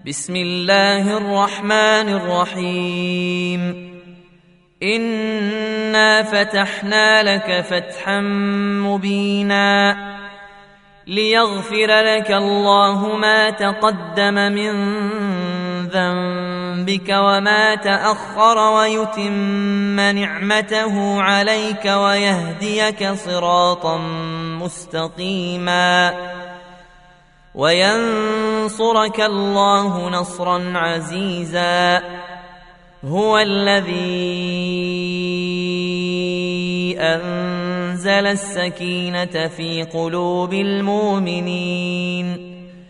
بسم الله الرحمن الرحيم. إنا فتحنا لك فتحا مبينا ليغفر لك الله ما تقدم من ذنبك وما تأخر ويتم نعمته عليك ويهديك صراطا مستقيما وينصرك الله نصرا عزيزا. هو الذي أنزل السكينة في قلوب المؤمنين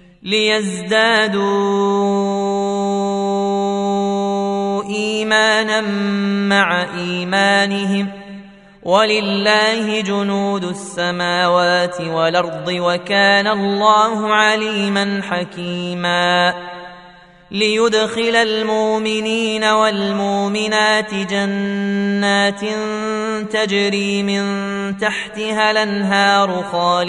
ليزدادوا إيمانا مع إيمانهم ولله جنود السماوات والأرض وكان الله عليما حكيما. ليدخل المؤمنين والمؤمنات جنات تجري من تحتها الأنهار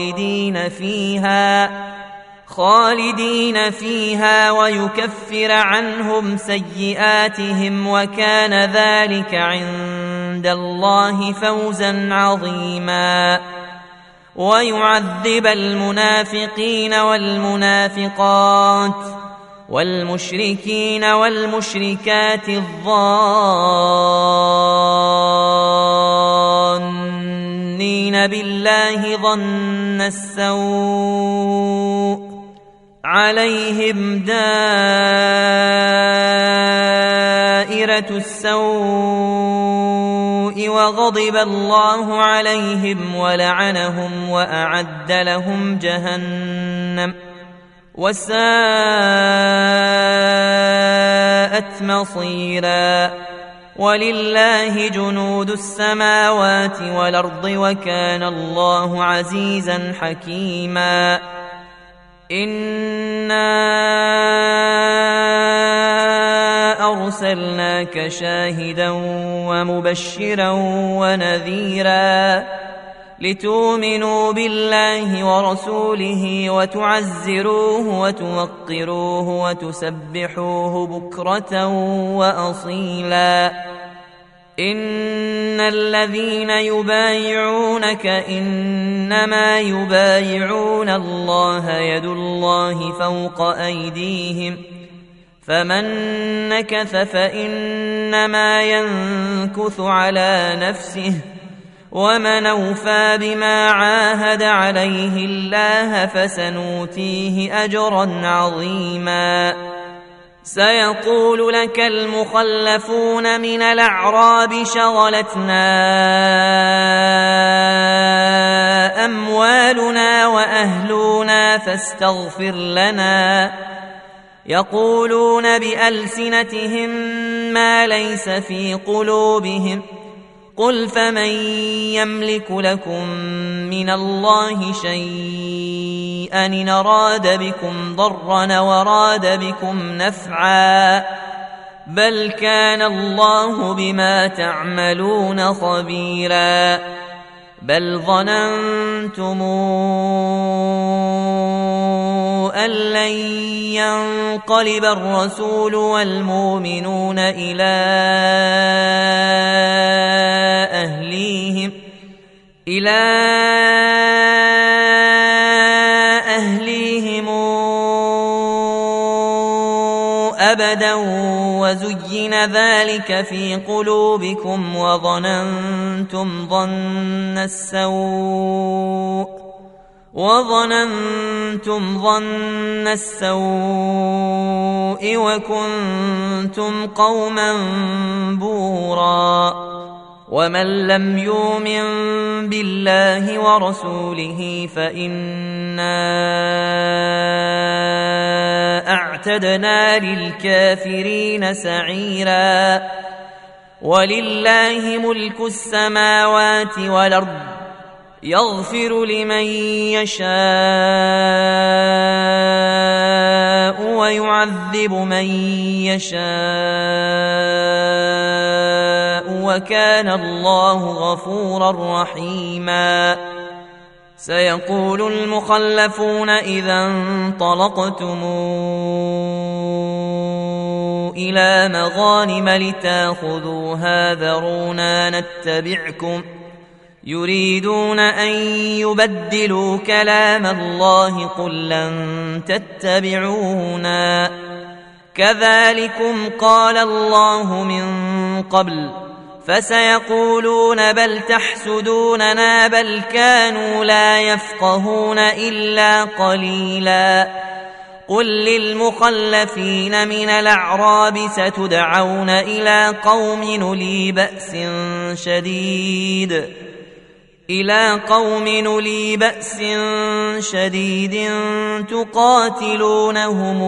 خالدين فيها ويكفر عنهم سيئاتهم وكان ذلك عند الله فوزا عظيما. ويعذب المنافقين والمنافقات والمشركين والمشركات الظانين بالله ظن السوء عليهم دائرة السوء وغضب الله عليهم ولعنهم وأعد لهم جهنم وساءت مصيرا. ولله جنود السماوات والأرض وكان الله عزيزا حكيما. إنا أرسلناك شاهدا ومبشرا ونذيرا لتؤمنوا بالله ورسوله وتعزروه وتوقروه وتسبحوه بكرة وأصيلا. إن الذين يبايعونك إنما يبايعون الله يد الله فوق أيديهم فمن نكث فإنما ينكث على نفسه ومن أوفى بما عاهد عليه الله فسنؤتيه أجرا عظيما. سيقول لك المخلفون من الأعراب شغلتنا أموالنا وأهلنا فاستغفر لنا. يقولون بألسنتهم ما ليس في قلوبهم قل فمن يملك لكم من الله شيئا إن أراد بكم ضرا وراد بكم نفعا بل كان الله بما تعملون خبيرا. بل ظننتم أن لن ينقلب الرسول والمؤمنون إلى أهليهم أبدا وزين ذلك في قلوبكم وظننتم ظن السوء وكنتم قوما بورا. ومن لم يؤمن بالله ورسوله فإنا أعتدنا للكافرين سعيرا. ولله ملك السماوات والأرض يغفر لمن يشاء ويعذب من يشاء وكان الله غفورا رحيما. سيقول المخلفون إذا انطلقتم إلى مغانم لتاخذوها ذرونا نتبعكم يريدون أن يبدلوا كلام الله قل لن تتبعونا كذلكم قال الله من قبل فسيقولون بل تحسدوننا بل كانوا لا يفقهون إلا قليلا قل للمخلفين من الأعراب ستدعون إلى قوم أولي بأس شديد تقاتلونهم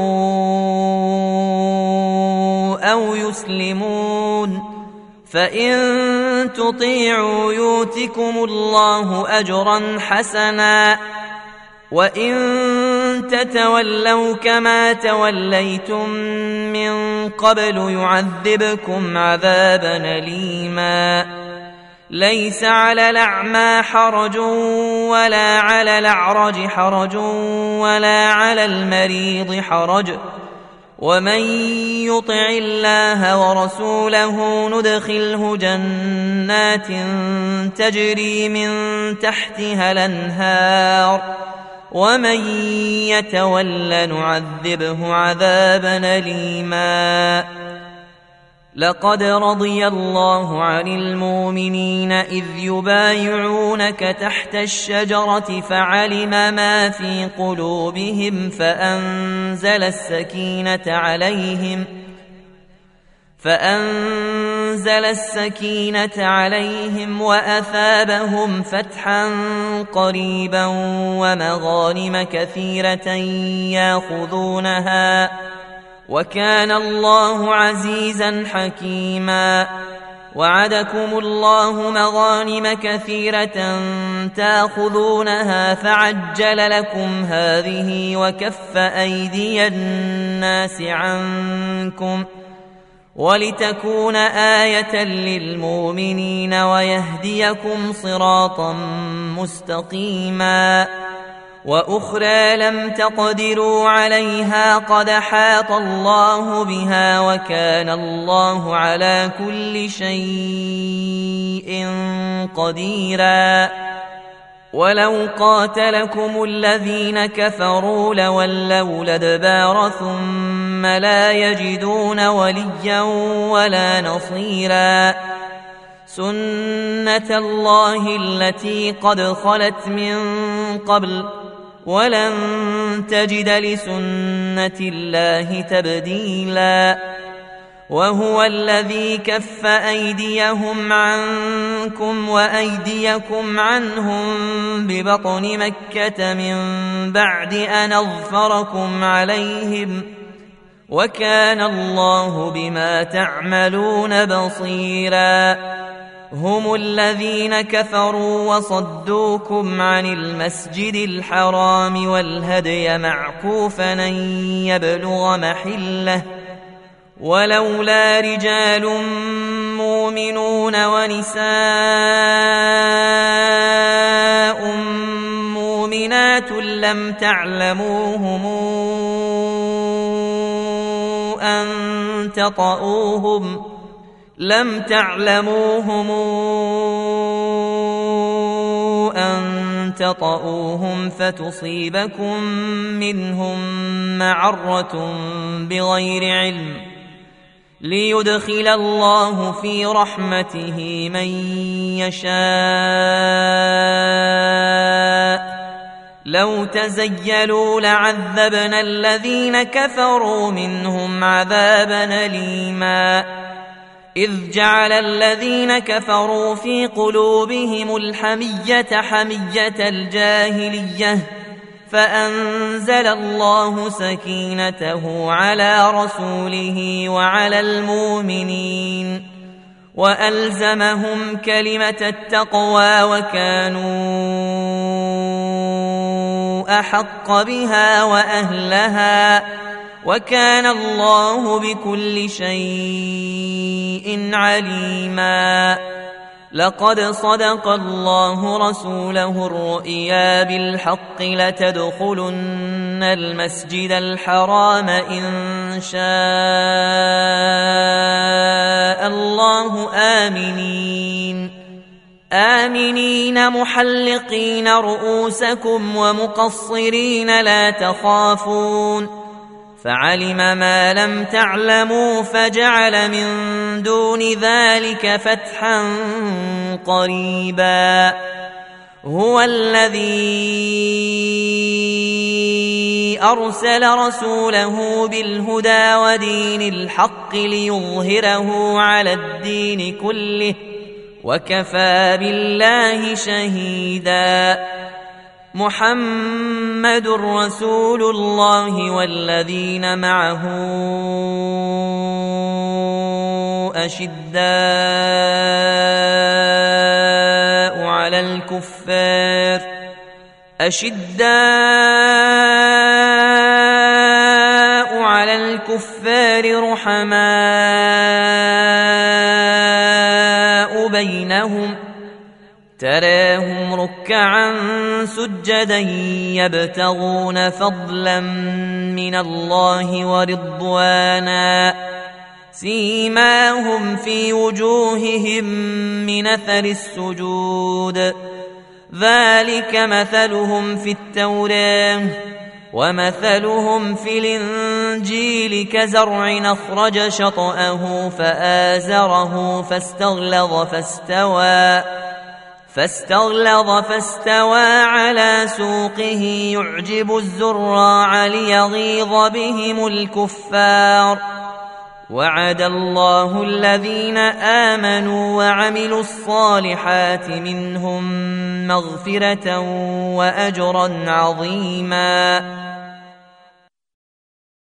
أو يسلمون فإن تطيعوا يؤتكم الله أجرا حسنا وإن تتولوا كما توليتم من قبل يعذبكم عذابا أليما ليس على الأعمى حرج ولا على الأعرج حرج ولا على المريض حرج ومن يطع الله ورسوله ندخله جنات تجري من تحتها الأنهار ومن يتول نعذبه عذابا أليما لقد رضي الله عن المؤمنين إذ يبايعونك تحت الشجرة فعلم ما في قلوبهم فأنزل السكينة عليهم وأثابهم فتحا قريبا ومغانم كثيرة ياخذونها وكان الله عزيزا حكيما وعدكم الله مغانم كثيرة تاخذونها فعجل لكم هذه وكف أيدي الناس عنكم ولتكون آية للمؤمنين ويهديكم صراطا مستقيما وأخرى لم تقدروا عليها قد حاط الله بها وكان الله على كل شيء قديرا ولو قاتلكم الذين كفروا لولوا الأدبار ثم لا يجدون وليا ولا نصيرا سنة الله التي قد خلت من قبل ولن تجد لسنة الله تبديلا وهو الذي كف أيديهم عنكم وأيديكم عنهم ببطن مكة من بعد أن أظفركم عليهم وكان الله بما تعملون بصيرا هم الذين كفروا وصدوكم عن المسجد الحرام والهدي معكوفا أن يبلغ محله ولولا رجال مؤمنون ونساء مؤمنات لم تعلموهم أن تطؤوهم فتصيبكم منهم معرة بغير علم ليدخل الله في رحمته من يشاء لو تزيلوا لعذبنا الذين كفروا منهم عذابا أليما إذ جعل الذين كفروا في قلوبهم الحمية حمية الجاهلية فأنزل الله سكينته على رسوله وعلى المؤمنين وألزمهم كلمة التقوى وكانوا أحق بها وأهلها وكان الله بكل شيء عليما لقد صدق الله رسوله الرؤيا بالحق لتدخلن المسجد الحرام إن شاء الله آمنين محلقين رؤوسكم ومقصرين لا تخافون فعلم ما لم تعلموا فجعل من دون ذلك فتحا قريبا هو الذي أرسل رسوله بالهدى ودين الحق ليظهره على الدين كله وكفى بالله شهيدا محمد رسول الله والذين معه أشداء على الكفار رحماء بينهم تراهم ركعا سجدا يبتغون فضلا من الله ورضوانا سيماهم في وجوههم من أثر السجود ذلك مثلهم في التوراة ومثلهم في الإنجيل كزرع أخرج شطأه فآزره فاستغلظ فاستوى على سوقه يعجب الزراع ليغيظ بهم الكفار وعد الله الذين آمنوا وعملوا الصالحات منهم مغفرة وأجرا عظيما